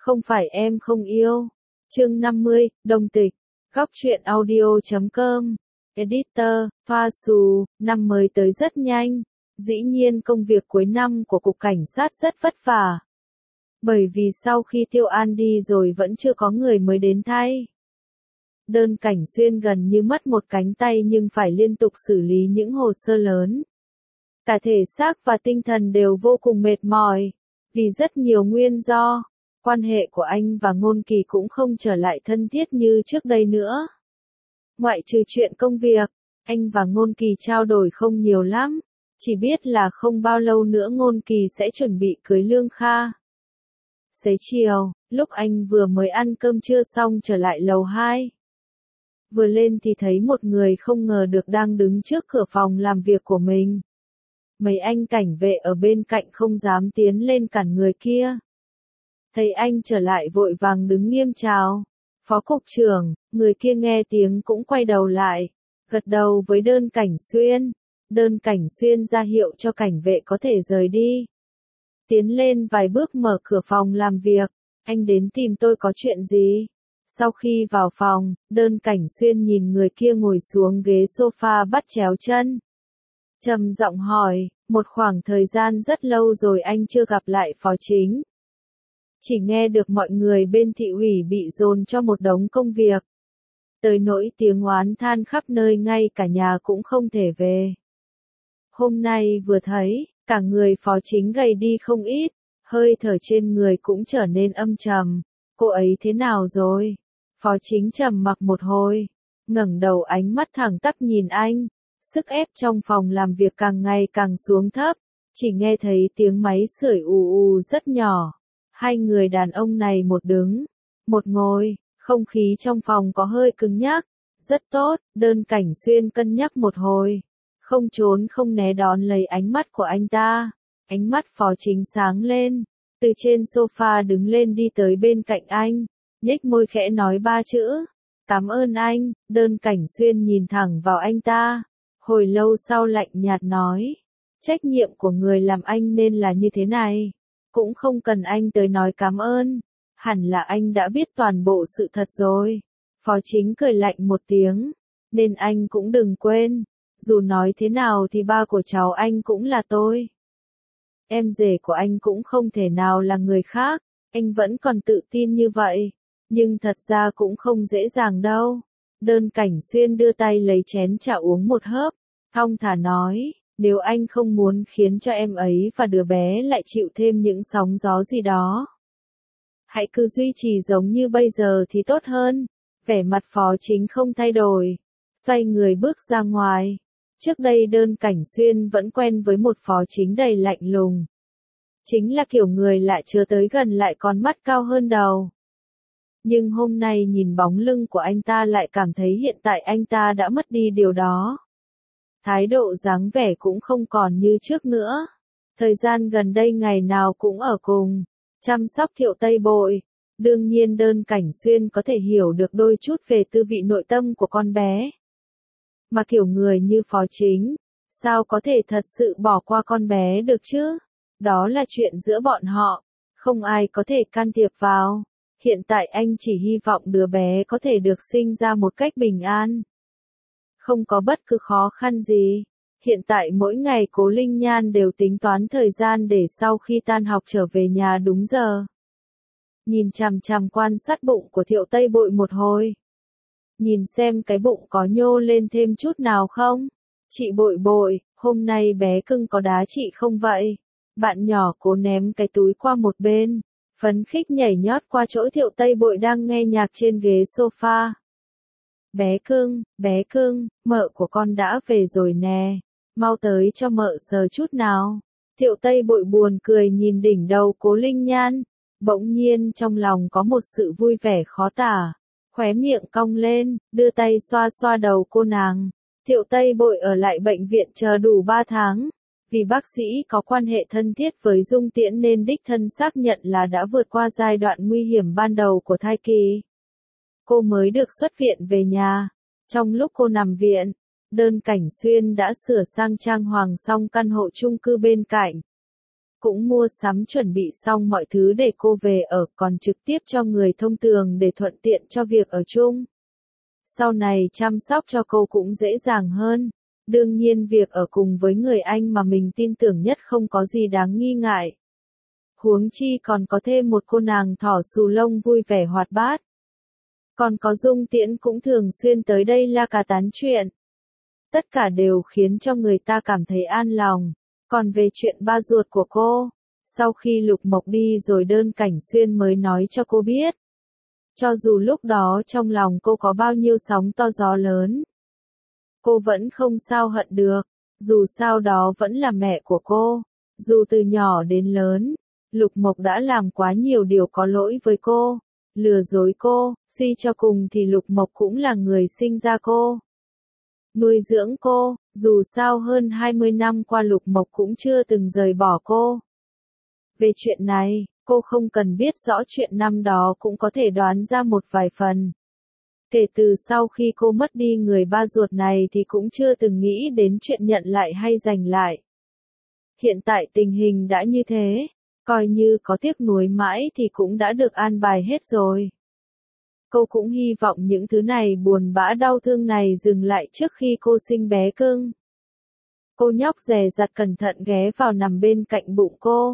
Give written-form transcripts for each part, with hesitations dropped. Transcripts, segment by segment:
Không phải em không yêu. Chương 50, đồng tịch. Góc truyện audio.com. Editor, Pha Xù, năm mới tới rất nhanh. Dĩ nhiên công việc cuối năm của Cục Cảnh sát rất vất vả. Bởi vì sau khi Tiêu An đi rồi vẫn chưa có người mới đến thay. Đơn Cảnh Xuyên gần như mất một cánh tay nhưng phải liên tục xử lý những hồ sơ lớn. Cả thể xác và tinh thần đều vô cùng mệt mỏi. Vì rất nhiều nguyên do, quan hệ của anh và Ngôn Kỳ cũng không trở lại thân thiết như trước đây nữa. Ngoại trừ chuyện công việc, anh và Ngôn Kỳ trao đổi không nhiều lắm. Chỉ biết là không bao lâu nữa Ngôn Kỳ sẽ chuẩn bị cưới Lương Kha. Xế chiều, lúc anh vừa mới ăn cơm trưa xong trở lại lầu 2. Vừa lên thì thấy một người không ngờ được đang đứng trước cửa phòng làm việc của mình. Mấy anh cảnh vệ ở bên cạnh không dám tiến lên cản người kia. Thấy anh trở lại vội vàng đứng nghiêm chào. Phó cục trưởng, người kia nghe tiếng cũng quay đầu lại, gật đầu với Đơn Cảnh Xuyên. Đơn Cảnh Xuyên ra hiệu cho cảnh vệ có thể rời đi. Tiến lên vài bước mở cửa phòng làm việc, anh đến tìm tôi có chuyện gì? Sau khi vào phòng, Đơn Cảnh Xuyên nhìn người kia ngồi xuống ghế sofa bắt chéo chân. Trầm giọng hỏi, một khoảng thời gian rất lâu rồi anh chưa gặp lại phó chính. Chỉ nghe được mọi người bên thị ủy bị dồn cho một đống công việc. Tới nỗi tiếng oán than khắp nơi ngay cả nhà cũng không thể về. Hôm nay vừa thấy, cả người phó chính gầy đi không ít, hơi thở trên người cũng trở nên âm trầm. Cô ấy thế nào rồi? Phó chính trầm mặc một hồi, ngẩng đầu ánh mắt thẳng tắp nhìn anh. Sức ép trong phòng làm việc càng ngày càng xuống thấp, chỉ nghe thấy tiếng máy sưởi ù ù rất nhỏ. Hai người đàn ông này một đứng, một ngồi, không khí trong phòng có hơi cứng nhắc. Rất tốt, Đơn Cảnh Xuyên cân nhắc một hồi, không trốn không né đón lấy ánh mắt của anh ta. Ánh mắt phó chính sáng lên, từ trên sofa đứng lên đi tới bên cạnh anh, nhếch môi khẽ nói ba chữ. Cảm ơn anh. Đơn Cảnh Xuyên nhìn thẳng vào anh ta. Hồi lâu sau lạnh nhạt nói, trách nhiệm của người làm anh nên là như thế này, cũng không cần anh tới nói cảm ơn, hẳn là anh đã biết toàn bộ sự thật rồi. Phó chính cười lạnh một tiếng, nên anh cũng đừng quên, dù nói thế nào thì ba của cháu anh cũng là tôi. Em rể của anh cũng không thể nào là người khác, anh vẫn còn tự tin như vậy, nhưng thật ra cũng không dễ dàng đâu. Đơn Cảnh Xuyên đưa tay lấy chén trà uống một hớp, thong thả nói, nếu anh không muốn khiến cho em ấy và đứa bé lại chịu thêm những sóng gió gì đó, hãy cứ duy trì giống như bây giờ thì tốt hơn. Vẻ mặt phó chính không thay đổi, xoay người bước ra ngoài. Trước đây Đơn Cảnh Xuyên vẫn quen với một phó chính đầy lạnh lùng. Chính là kiểu người lạ chưa tới gần lại còn mắt cao hơn đầu. Nhưng hôm nay nhìn bóng lưng của anh ta lại cảm thấy hiện tại anh ta đã mất đi điều đó. Thái độ dáng vẻ cũng không còn như trước nữa. Thời gian gần đây ngày nào cũng ở cùng, chăm sóc Thiệu Tây Bội. Đương nhiên Đơn Cảnh Xuyên có thể hiểu được đôi chút về tư vị nội tâm của con bé. Mà kiểu người như phó chính, sao có thể thật sự bỏ qua con bé được chứ? Đó là chuyện giữa bọn họ, không ai có thể can thiệp vào. Hiện tại anh chỉ hy vọng đứa bé có thể được sinh ra một cách bình an. Không có bất cứ khó khăn gì. Hiện tại mỗi ngày Cố Linh Nhan đều tính toán thời gian để sau khi tan học trở về nhà đúng giờ. Nhìn chằm chằm quan sát bụng của Thiệu Tây Bội một hồi. Nhìn xem cái bụng có nhô lên thêm chút nào không? Chị Bội Bội, hôm nay bé cưng có đá chị không vậy? Bạn nhỏ Cố ném cái túi qua một bên, phấn khích nhảy nhót qua chỗ Thiệu Tây Bội đang nghe nhạc trên ghế sofa. Bé cưng, mợ của con đã về rồi nè, mau tới cho mợ sờ chút nào. Thiệu Tây Bội buồn cười nhìn đỉnh đầu Cố Linh Nhan, bỗng nhiên trong lòng có một sự vui vẻ khó tả, khóe miệng cong lên, đưa tay xoa xoa đầu cô nàng. Thiệu Tây Bội ở lại bệnh viện chờ đủ 3 tháng. Vì bác sĩ có quan hệ thân thiết với Dung Tiễn nên đích thân xác nhận là đã vượt qua giai đoạn nguy hiểm ban đầu của thai kỳ. Cô mới được xuất viện về nhà. Trong lúc cô nằm viện, Đơn Cảnh Xuyên đã sửa sang trang hoàng xong căn hộ chung cư bên cạnh. cũng mua sắm chuẩn bị xong mọi thứ để cô về ở, còn trực tiếp cho người thông tường để thuận tiện cho việc ở chung. Sau này chăm sóc cho cô cũng dễ dàng hơn. Đương nhiên việc ở cùng với người anh mà mình tin tưởng nhất không có gì đáng nghi ngại. Huống chi còn có thêm một cô nàng thỏ xù lông vui vẻ hoạt bát. Còn có Dung Tiễn cũng thường xuyên tới đây la cà tán chuyện. Tất cả đều khiến cho người ta cảm thấy an lòng. Còn về chuyện ba ruột của cô, sau khi Lục Mộc đi rồi Đơn Cảnh Xuyên mới nói cho cô biết. Cho dù lúc đó trong lòng cô có bao nhiêu sóng to gió lớn, cô vẫn không sao hận được, dù sao đó vẫn là mẹ của cô. Dù từ nhỏ đến lớn, Lục Mộc đã làm quá nhiều điều có lỗi với cô, lừa dối cô, suy cho cùng thì Lục Mộc cũng là người sinh ra cô, nuôi dưỡng cô, dù sao hơn 20 năm qua Lục Mộc cũng chưa từng rời bỏ cô. Về chuyện này, cô không cần biết rõ chuyện năm đó cũng có thể đoán ra một vài phần. Kể từ sau khi cô mất đi người ba ruột này thì cũng chưa từng nghĩ đến chuyện nhận lại hay giành lại. Hiện tại tình hình đã như thế, coi như có tiếc nuối mãi thì cũng đã được an bài hết rồi. Cô cũng hy vọng những thứ này buồn bã đau thương này dừng lại trước khi cô sinh bé cưng. Cô nhóc dè dặt cẩn thận ghé vào nằm bên cạnh bụng cô.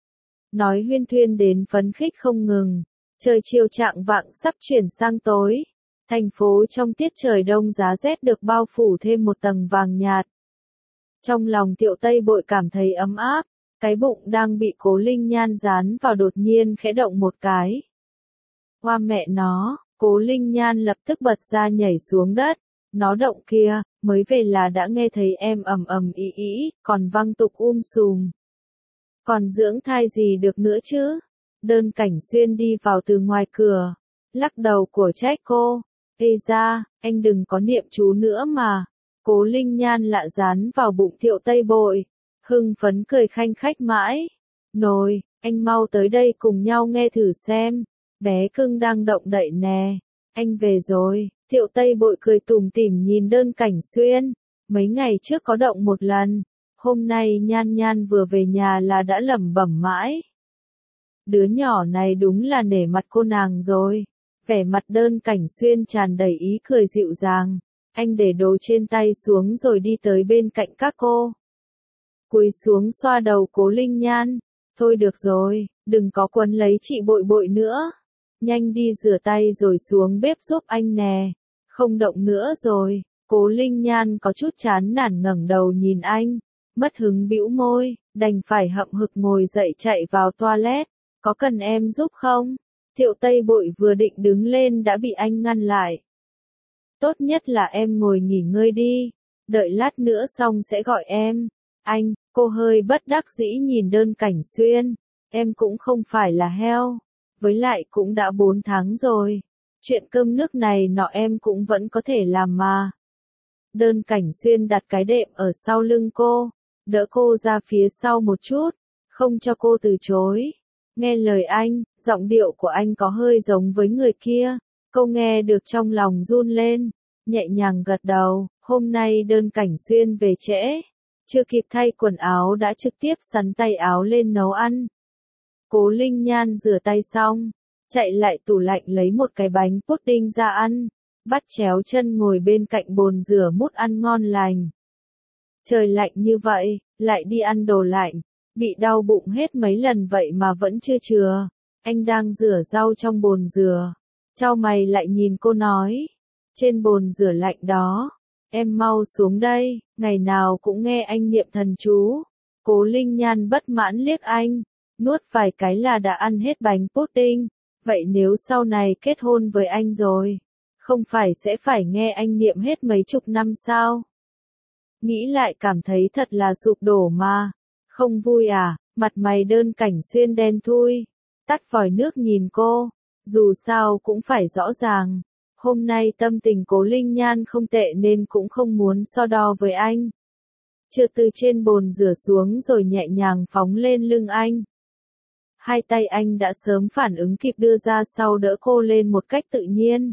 Nói huyên thuyên đến phấn khích không ngừng. Trời chiều chạng vạng sắp chuyển sang tối. Thành phố trong tiết trời đông giá rét được bao phủ thêm một tầng vàng nhạt. Trong lòng Thiệu Tây Bội cảm thấy ấm áp. Cái bụng đang bị Cố Linh Nhan dán vào đột nhiên khẽ động một cái. Hoa mẹ nó, Cố Linh Nhan lập tức bật ra nhảy xuống đất. Nó động kia, mới về là đã nghe thấy em ầm ầm ý ý, còn văng tục sùm. Còn dưỡng thai gì được nữa chứ? Đơn Cảnh Xuyên đi vào từ ngoài cửa, lắc đầu của trách cô. Ê ra, anh đừng có niệm chú nữa mà. Cố Linh Nhan lạ dán vào bụng Thiệu Tây Bội, hưng phấn cười khanh khách mãi. Nồi, anh mau tới đây cùng nhau nghe thử xem. Bé cưng đang động đậy nè. Anh về rồi. Thiệu Tây Bội cười tủm tỉm nhìn Đơn Cảnh Xuyên. Mấy ngày trước có động một lần. Hôm nay Nhan Nhan vừa về nhà là đã lẩm bẩm mãi. Đứa nhỏ này đúng là nể mặt cô nàng rồi. Vẻ mặt Đơn Cảnh Xuyên tràn đầy ý cười dịu dàng. Anh để đồ trên tay xuống rồi đi tới bên cạnh các cô. Cúi xuống xoa đầu Cố Linh Nhan. Thôi được rồi, đừng có quấn lấy chị Bội Bội nữa. Nhanh đi rửa tay rồi xuống bếp giúp anh nè. Không động nữa rồi. Cố Linh Nhan có chút chán nản ngẩng đầu nhìn anh. Mất hứng bĩu môi, đành phải hậm hực ngồi dậy chạy vào toilet. Có cần em giúp không? Thiệu Tây Bội vừa định đứng lên đã bị anh ngăn lại. Tốt nhất là em ngồi nghỉ ngơi đi. Đợi lát nữa xong sẽ gọi em. Anh, cô hơi bất đắc dĩ nhìn Đơn Cảnh Xuyên. Em cũng không phải là heo. Với lại cũng đã 4 tháng rồi. Chuyện cơm nước này nọ em cũng vẫn có thể làm mà. Đơn Cảnh Xuyên đặt cái đệm ở sau lưng cô. Đỡ cô ra phía sau một chút. Không cho cô từ chối. Nghe lời anh, giọng điệu của anh có hơi giống với người kia. Cô nghe được trong lòng run lên. Nhẹ nhàng gật đầu. Hôm nay Đơn Cảnh Xuyên về trễ. Chưa kịp thay quần áo đã trực tiếp sắn tay áo lên nấu ăn. Cố Linh Nhan rửa tay xong, chạy lại tủ lạnh lấy một cái bánh pudding ra ăn, bắt chéo chân ngồi bên cạnh bồn rửa mút ăn ngon lành. Trời lạnh như vậy, lại đi ăn đồ lạnh, bị đau bụng hết mấy lần vậy mà vẫn chưa chừa. Anh đang rửa rau trong bồn rửa, chau mày lại nhìn cô nói, trên bồn rửa lạnh đó, em mau xuống đây, ngày nào cũng nghe anh niệm thần chú. Cố Linh Nhan bất mãn liếc anh. Nuốt vài cái là đã ăn hết bánh pudding. Vậy nếu sau này kết hôn với anh rồi, không phải sẽ phải nghe anh niệm hết mấy chục năm sao? Nghĩ lại cảm thấy thật là sụp đổ mà. Không vui à? Mặt mày Đơn Cảnh Xuyên đen thui. Tắt vòi nước nhìn cô. Dù sao cũng phải rõ ràng. Hôm nay tâm tình Cố Linh Nhan không tệ nên cũng không muốn so đo với anh. Trượt từ trên bồn rửa xuống rồi nhẹ nhàng phóng lên lưng anh. Hai tay anh đã sớm phản ứng kịp đưa ra sau đỡ cô lên một cách tự nhiên.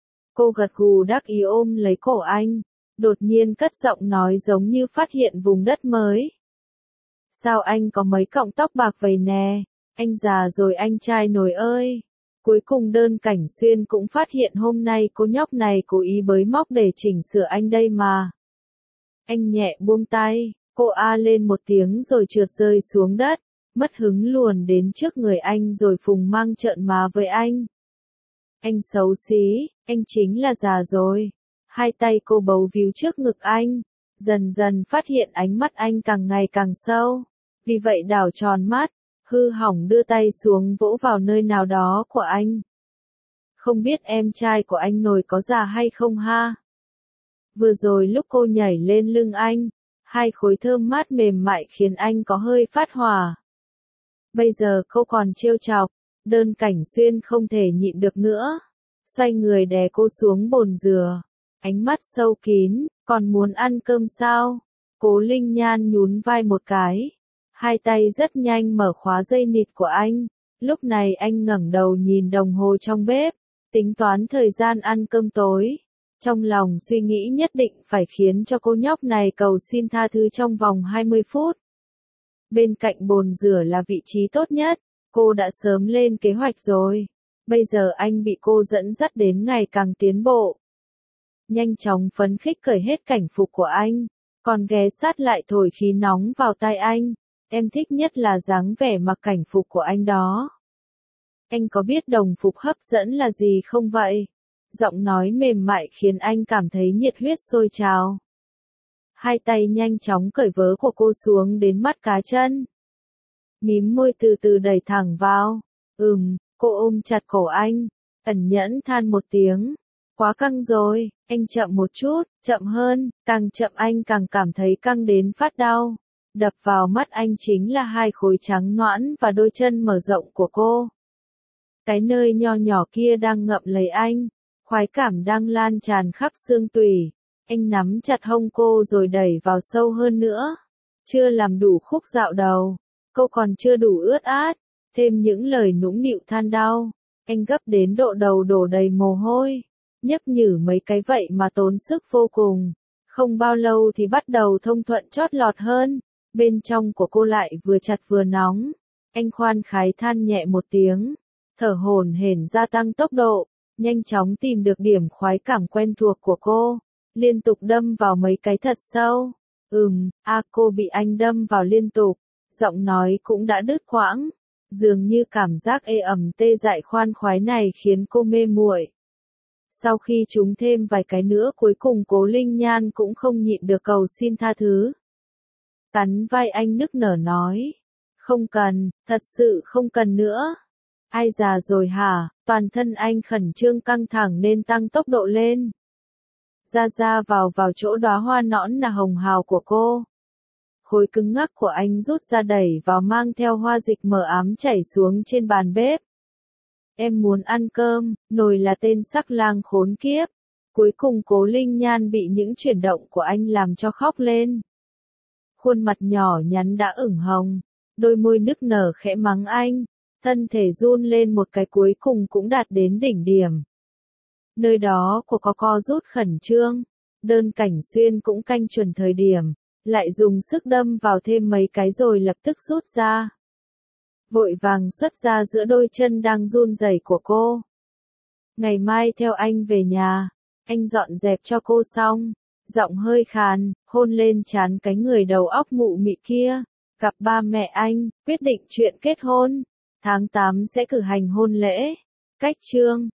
Cô gật gù đắc ý ôm lấy cổ anh, đột nhiên cất giọng nói giống như phát hiện vùng đất mới. Sao anh có mấy cọng tóc bạc vậy nè? Anh già rồi anh trai nổi ơi. Cuối cùng Đơn Cảnh Xuyên cũng phát hiện hôm nay cô nhóc này cố ý bới móc để chỉnh sửa anh đây mà. Anh nhẹ buông tay, cô a lên một tiếng rồi trượt rơi xuống đất, mất hứng luồn đến trước người anh rồi phùng mang trợn má với anh. Anh xấu xí, anh chính là già rồi. Hai tay cô bấu víu trước ngực anh, dần dần phát hiện ánh mắt anh càng ngày càng sâu. Vì vậy đảo tròn mắt, hư hỏng đưa tay xuống vỗ vào nơi nào đó của anh. Không biết em trai của anh nổi có già hay không ha? Vừa rồi lúc cô nhảy lên lưng anh, hai khối thơm mát mềm mại khiến anh có hơi phát hỏa. Bây giờ cô còn trêu chọc, Đơn Cảnh Xuyên không thể nhịn được nữa. Xoay người đè cô xuống bồn dừa, ánh mắt sâu kín, còn muốn ăn cơm sao? Cố Linh Nhan nhún vai một cái. Hai tay rất nhanh mở khóa dây nịt của anh. Lúc này anh ngẩng đầu nhìn đồng hồ trong bếp, tính toán thời gian ăn cơm tối. Trong lòng suy nghĩ nhất định phải khiến cho cô nhóc này cầu xin tha thứ trong vòng 20 phút. Bên cạnh bồn rửa là vị trí tốt nhất, cô đã sớm lên kế hoạch rồi. Bây giờ anh bị cô dẫn dắt đến ngày càng tiến bộ. Nhanh chóng phấn khích cởi hết cảnh phục của anh, còn ghé sát lại thổi khí nóng vào tai anh. Em thích nhất là dáng vẻ mặc cảnh phục của anh đó. Anh có biết đồng phục hấp dẫn là gì không vậy? Giọng nói mềm mại khiến anh cảm thấy nhiệt huyết sôi trào. Hai tay nhanh chóng cởi vớ của cô xuống đến mắt cá chân. Mím môi từ từ đẩy thẳng vào. Cô ôm chặt cổ anh, ẩn nhẫn than một tiếng. Quá căng rồi, anh chậm một chút, chậm hơn, càng chậm anh càng cảm thấy căng đến phát đau. Đập vào mắt anh chính là hai khối trắng nõn và đôi chân mở rộng của cô. Cái nơi nho nhỏ kia đang ngậm lấy anh, khoái cảm đang lan tràn khắp xương tủy. Anh nắm chặt hông cô rồi đẩy vào sâu hơn nữa. Chưa làm đủ khúc dạo đầu, cô còn chưa đủ ướt át, thêm những lời nũng nịu than đau. Anh gấp đến độ đầu đổ đầy mồ hôi, nhấp nhử mấy cái vậy mà tốn sức vô cùng. Không bao lâu thì bắt đầu thông thuận chót lọt hơn. Bên trong của cô lại vừa chặt vừa nóng. Anh khoan khái than nhẹ một tiếng, thở hổn hển gia tăng tốc độ, nhanh chóng tìm được điểm khoái cảm quen thuộc của cô, liên tục đâm vào mấy cái thật sâu. Cô bị anh đâm vào liên tục, giọng nói cũng đã đứt quãng, dường như cảm giác ê ẩm tê dại khoan khoái này khiến cô mê muội. Sau khi trúng thêm vài cái nữa cuối cùng Cố Linh Nhan cũng không nhịn được cầu xin tha thứ. Cắn vai anh nức nở nói. Không cần, thật sự không cần nữa. Ai già rồi hả? Toàn thân anh khẩn trương căng thẳng nên tăng tốc độ lên. Ra vào chỗ đóa hoa nõn nà hồng hào của cô. Khối cứng ngắc của anh rút ra đẩy vào mang theo hoa dịch mờ ám chảy xuống trên bàn bếp. Em muốn ăn cơm, nồi là tên sắc lang khốn kiếp. Cuối cùng Cố Linh Nhan bị những chuyển động của anh làm cho khóc lên. Khuôn mặt nhỏ nhắn đã ửng hồng, đôi môi nức nở khẽ mắng anh, thân thể run lên một cái cuối cùng cũng đạt đến đỉnh điểm. Nơi đó của co rút khẩn trương, Đơn Cảnh Xuyên cũng canh chuẩn thời điểm, lại dùng sức đâm vào thêm mấy cái rồi lập tức rút ra. Vội vàng xuất ra giữa đôi chân đang run rẩy của cô. Ngày mai theo anh về nhà, anh dọn dẹp cho cô xong. Giọng hơi khàn, hôn lên trán cái người đầu óc mụ mị kia. Gặp ba mẹ anh, quyết định chuyện kết hôn. Tháng 8 sẽ cử hành hôn lễ. Cách chương